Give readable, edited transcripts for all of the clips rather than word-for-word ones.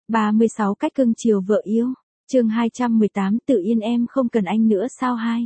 36 cách cưng chiều vợ yêu. Chương 218, Tự Yên em không cần anh nữa sao hai.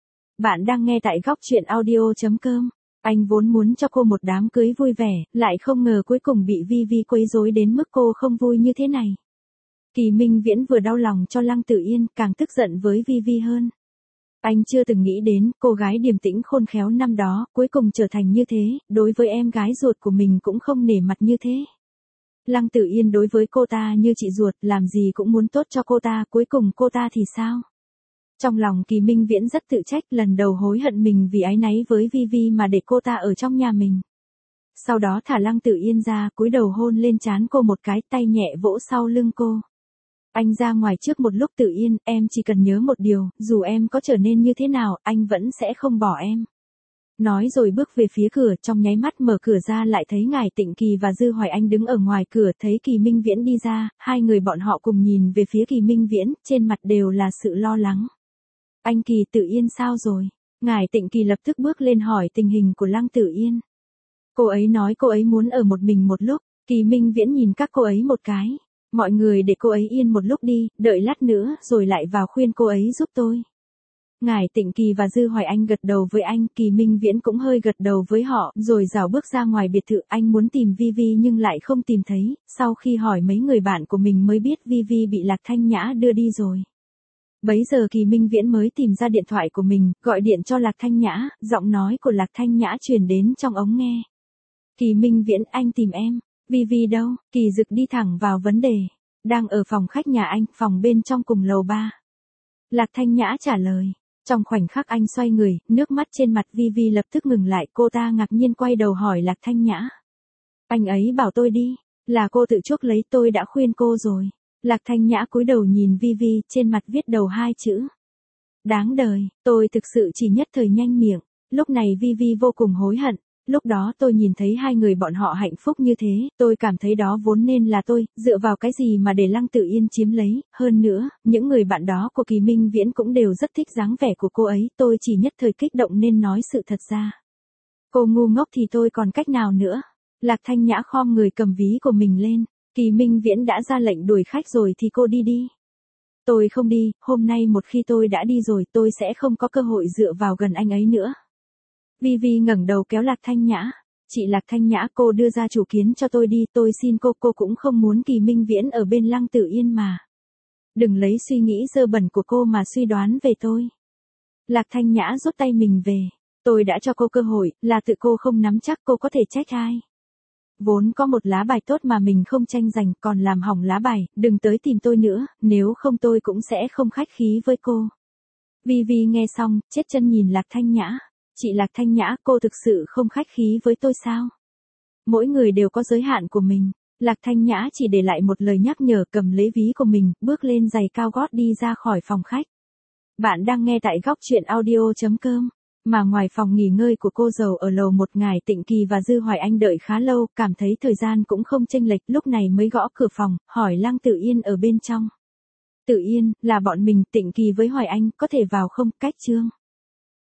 Bạn đang nghe tại góc truyện audio.com. Anh vốn muốn cho cô một đám cưới vui vẻ, lại không ngờ cuối cùng bị Vi quấy rối đến mức cô không vui như thế này. Kỳ Minh Viễn vừa đau lòng cho Lăng Tự Yên, càng tức giận với Vi hơn. Anh chưa từng nghĩ đến, cô gái điềm tĩnh khôn khéo năm đó, cuối cùng trở thành như thế, đối với em gái ruột của mình cũng không nể mặt như thế. Lăng Tự Yên đối với cô ta như chị ruột, làm gì cũng muốn tốt cho cô ta, cuối cùng cô ta thì sao? Trong lòng Kỳ Minh Viễn rất tự trách, lần đầu hối hận mình vì áy náy với Vi mà để cô ta ở trong nhà mình. Sau đó thả Lăng Tự Yên ra, cúi đầu hôn lên trán cô một cái, tay nhẹ vỗ sau lưng cô. Anh ra ngoài trước một lúc. Tự Yên, em chỉ cần nhớ một điều, dù em có trở nên như thế nào, anh vẫn sẽ không bỏ em. Nói rồi bước về phía cửa, trong nháy mắt mở cửa ra lại thấy ngài Tịnh Kỳ và Dư Hoài Anh đứng ở ngoài cửa, thấy Kỳ Minh Viễn đi ra, hai người bọn họ cùng nhìn về phía Kỳ Minh Viễn, trên mặt đều là sự lo lắng. Anh Kỳ, Tự Yên sao rồi? Ngài Tịnh Kỳ lập tức bước lên hỏi tình hình của Lăng Tự Yên. Cô ấy nói cô ấy muốn ở một mình một lúc. Kỳ Minh Viễn nhìn các cô ấy một cái. Mọi người để cô ấy yên một lúc đi, đợi lát nữa rồi lại vào khuyên cô ấy giúp tôi. Ngài Tịnh Kỳ và Dư Hoài Anh gật đầu với anh, Kỳ Minh Viễn cũng hơi gật đầu với họ, rồi rảo bước ra ngoài biệt thự. Anh muốn tìm Vi nhưng lại không tìm thấy, sau khi hỏi mấy người bạn của mình mới biết Vi bị Lạc Thanh Nhã đưa đi rồi. Bấy giờ Kỳ Minh Viễn mới tìm ra điện thoại của mình, gọi điện cho Lạc Thanh Nhã, giọng nói của Lạc Thanh Nhã truyền đến trong ống nghe. Kỳ Minh Viễn, anh tìm em. Vi đâu? Kỳ Dực đi thẳng vào vấn đề. Đang ở phòng khách nhà anh, phòng bên trong cùng lầu 3. Lạc Thanh Nhã trả lời. Trong khoảnh khắc anh xoay người, nước mắt trên mặt Vi lập tức ngừng lại, cô ta ngạc nhiên quay đầu hỏi Lạc Thanh Nhã. Anh ấy bảo tôi đi, là cô tự chuốc lấy, tôi đã khuyên cô rồi. Lạc Thanh Nhã cúi đầu nhìn Vi, trên mặt viết đầu hai chữ. Đáng đời, tôi thực sự chỉ nhất thời nhanh miệng. Lúc này Vi vô cùng hối hận. Lúc đó tôi nhìn thấy hai người bọn họ hạnh phúc như thế, tôi cảm thấy đó vốn nên là tôi, dựa vào cái gì mà để Lăng Tự Yên chiếm lấy, hơn nữa, những người bạn đó của Kỳ Minh Viễn cũng đều rất thích dáng vẻ của cô ấy, tôi chỉ nhất thời kích động nên nói sự thật ra. Cô ngu ngốc thì tôi còn cách nào nữa? Lạc Thanh Nhã khom người cầm ví của mình lên, Kỳ Minh Viễn đã ra lệnh đuổi khách rồi thì cô đi đi. Tôi không đi, hôm nay một khi tôi đã đi rồi tôi sẽ không có cơ hội dựa vào gần anh ấy nữa. Vi ngẩng đầu kéo Lạc Thanh Nhã. Chị Lạc Thanh Nhã, cô đưa ra chủ kiến cho tôi đi, tôi xin cô cũng không muốn Kỳ Minh Viễn ở bên Lăng Tự Yên mà. Đừng lấy suy nghĩ dơ bẩn của cô mà suy đoán về tôi. Lạc Thanh Nhã rút tay mình về. Tôi đã cho cô cơ hội, là tự cô không nắm chắc, cô có thể trách ai. Vốn có một lá bài tốt mà mình không tranh giành, còn làm hỏng lá bài, đừng tới tìm tôi nữa, nếu không tôi cũng sẽ không khách khí với cô. Vi nghe xong, chết chân nhìn Lạc Thanh Nhã. Chị Lạc Thanh Nhã, cô thực sự không khách khí với tôi sao? Mỗi người đều có giới hạn của mình. Lạc Thanh Nhã chỉ để lại một lời nhắc nhở, cầm lấy ví của mình, bước lên giày cao gót đi ra khỏi phòng khách. Bạn đang nghe tại góc truyện audio.com. Mà ngoài phòng nghỉ ngơi của cô dâu ở lầu 1, Ngài Tịnh Kỳ và Dư Hoài Anh đợi khá lâu, cảm thấy thời gian cũng không chênh lệch, lúc này mới gõ cửa phòng, hỏi Lăng Tự Yên ở bên trong. Tự Yên, là bọn mình, Tịnh Kỳ với Hoài Anh, có thể vào không? Cách Trương.